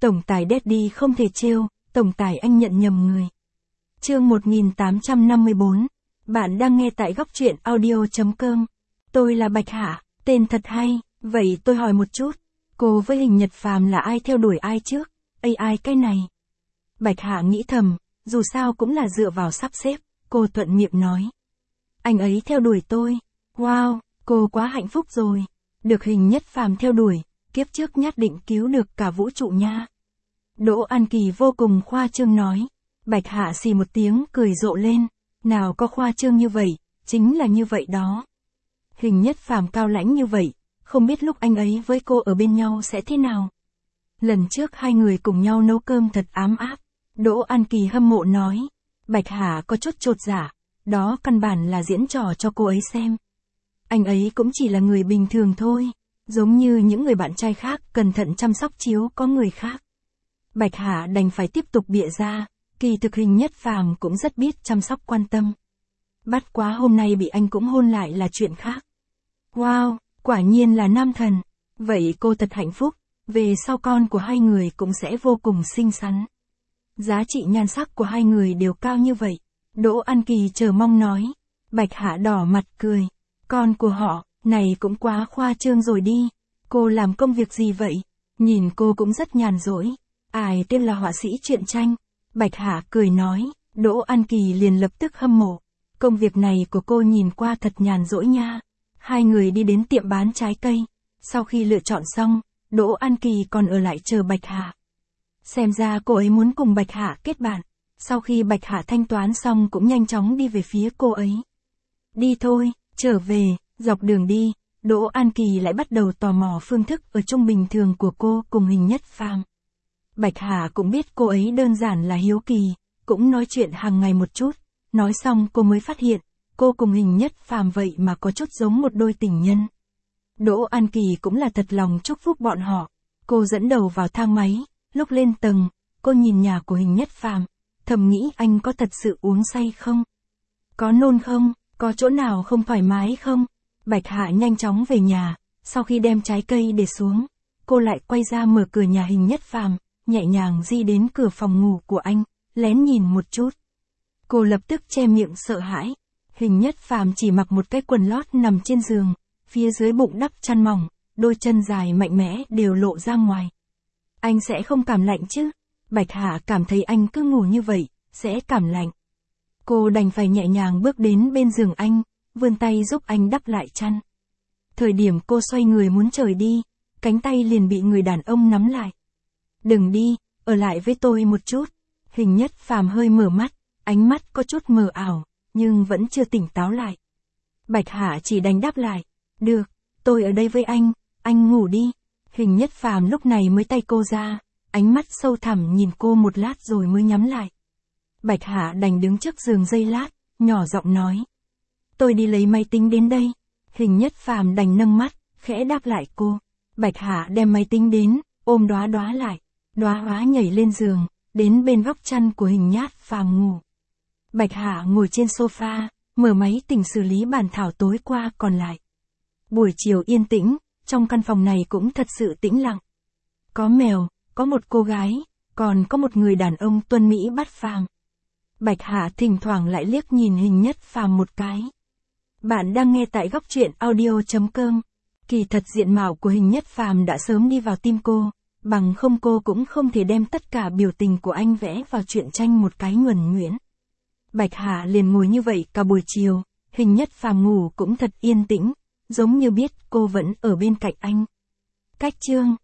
Tổng tài Daddy không thể trêu, tổng tài anh nhận nhầm người. Chương 1854. Bạn đang nghe tại góc truyện audio.com. Tôi là Bạch Hạ, tên thật hay, vậy tôi hỏi một chút, cô với Hình Nhật Phàm là ai theo đuổi ai trước? AI cái này. Bạch Hạ nghĩ thầm, dù sao cũng là dựa vào sắp xếp, cô thuận miệng nói. Anh ấy theo đuổi tôi. Wow, cô quá hạnh phúc rồi. Được Hình Nhất Phàm theo đuổi, kiếp trước nhất định cứu được cả vũ trụ nha. Đỗ An Kỳ vô cùng khoa trương nói. Bạch Hạ xì một tiếng cười rộ lên. Nào có khoa trương như vậy, chính là như vậy đó. Hình Nhất Phàm cao lãnh như vậy, không biết lúc anh ấy với cô ở bên nhau sẽ thế nào. Lần trước hai người cùng nhau nấu cơm thật ám áp. Đỗ An Kỳ hâm mộ nói. Bạch Hạ có chút chột dạ, đó căn bản là diễn trò cho cô ấy xem. Anh ấy cũng chỉ là người bình thường thôi, giống như những người bạn trai khác cẩn thận chăm sóc chiếu có người khác. Bạch Hạ đành phải tiếp tục bịa ra, kỳ thực Hình Nhất Phàm cũng rất biết chăm sóc quan tâm. Bắt quá hôm nay bị anh cũng hôn lại là chuyện khác. Wow, quả nhiên là nam thần. Vậy cô thật hạnh phúc, về sau con của hai người cũng sẽ vô cùng xinh xắn. Giá trị nhan sắc của hai người đều cao như vậy. Đỗ An Kỳ chờ mong nói. Bạch Hạ đỏ mặt cười. Con của họ, này cũng quá khoa trương rồi đi. Cô làm công việc gì vậy? Nhìn cô cũng rất nhàn rỗi. Ai tên là họa sĩ truyện tranh? Bạch Hạ cười nói. Đỗ An Kỳ liền lập tức hâm mộ. Công việc này của cô nhìn qua thật nhàn rỗi nha. Hai người đi đến tiệm bán trái cây. Sau khi lựa chọn xong, Đỗ An Kỳ còn ở lại chờ Bạch Hạ. Xem ra cô ấy muốn cùng Bạch Hạ kết bạn. Sau khi Bạch Hạ thanh toán xong cũng nhanh chóng đi về phía cô ấy. Đi thôi, trở về, dọc đường đi, Đỗ An Kỳ lại bắt đầu tò mò phương thức ở chung bình thường của cô cùng Hình Nhất Phàm. Bạch Hạ cũng biết cô ấy đơn giản là hiếu kỳ, cũng nói chuyện hàng ngày một chút. Nói xong cô mới phát hiện, cô cùng Hình Nhất Phàm vậy mà có chút giống một đôi tình nhân. Đỗ An Kỳ cũng là thật lòng chúc phúc bọn họ. Cô dẫn đầu vào thang máy, lúc lên tầng, cô nhìn nhà của Hình Nhất Phàm, thầm nghĩ anh có thật sự uống say không? Có nôn không? Có chỗ nào không thoải mái không? Bạch Hạ nhanh chóng về nhà, sau khi đem trái cây để xuống, cô lại quay ra mở cửa nhà Hình Nhất Phàm, nhẹ nhàng đi đến cửa phòng ngủ của anh, lén nhìn một chút. Cô lập tức che miệng sợ hãi. Hình Nhất Phàm chỉ mặc một cái quần lót nằm trên giường, phía dưới bụng đắp chăn mỏng, đôi chân dài mạnh mẽ đều lộ ra ngoài. Anh sẽ không cảm lạnh chứ? Bạch Hạ cảm thấy anh cứ ngủ như vậy, sẽ cảm lạnh. Cô đành phải nhẹ nhàng bước đến bên giường anh, vươn tay giúp anh đắp lại chăn. Thời điểm cô xoay người muốn rời đi, cánh tay liền bị người đàn ông nắm lại. Đừng đi, ở lại với tôi một chút. Hình Nhất Phàm hơi mở mắt, ánh mắt có chút mờ ảo, nhưng vẫn chưa tỉnh táo lại. Bạch Hạ chỉ đành đáp lại. Được, tôi ở đây với anh ngủ đi. Hình Nhất Phàm lúc này mới tay cô ra, ánh mắt sâu thẳm nhìn cô một lát rồi mới nhắm lại. Bạch Hạ đành đứng trước giường giây lát, nhỏ giọng nói. Tôi đi lấy máy tính đến đây. Hình Nhất Phàm đành nâng mắt, khẽ đáp lại cô. Bạch Hạ đem máy tính đến, ôm Đóa Đóa lại. Đóa Đóa nhảy lên giường, đến bên góc chăn của Hình Nhất Phàm ngủ. Bạch Hạ ngồi trên sofa, mở máy tính xử lý bản thảo tối qua còn lại. Buổi chiều yên tĩnh, trong căn phòng này cũng thật sự tĩnh lặng. Có mèo, có một cô gái, còn có một người đàn ông tuấn mỹ bất phàm. Bạch Hạ thỉnh thoảng lại liếc nhìn Hình Nhất Phàm một cái. Bạn đang nghe tại góc truyện audio.com. Kỳ thật diện mạo của Hình Nhất Phàm đã sớm đi vào tim cô, bằng không cô cũng không thể đem tất cả biểu tình của anh vẽ vào truyện tranh một cái nhuần nhuyễn. Bạch Hạ liền ngồi như vậy cả buổi chiều, Hình Nhất Phàm ngủ cũng thật yên tĩnh, giống như biết cô vẫn ở bên cạnh anh. Cách chương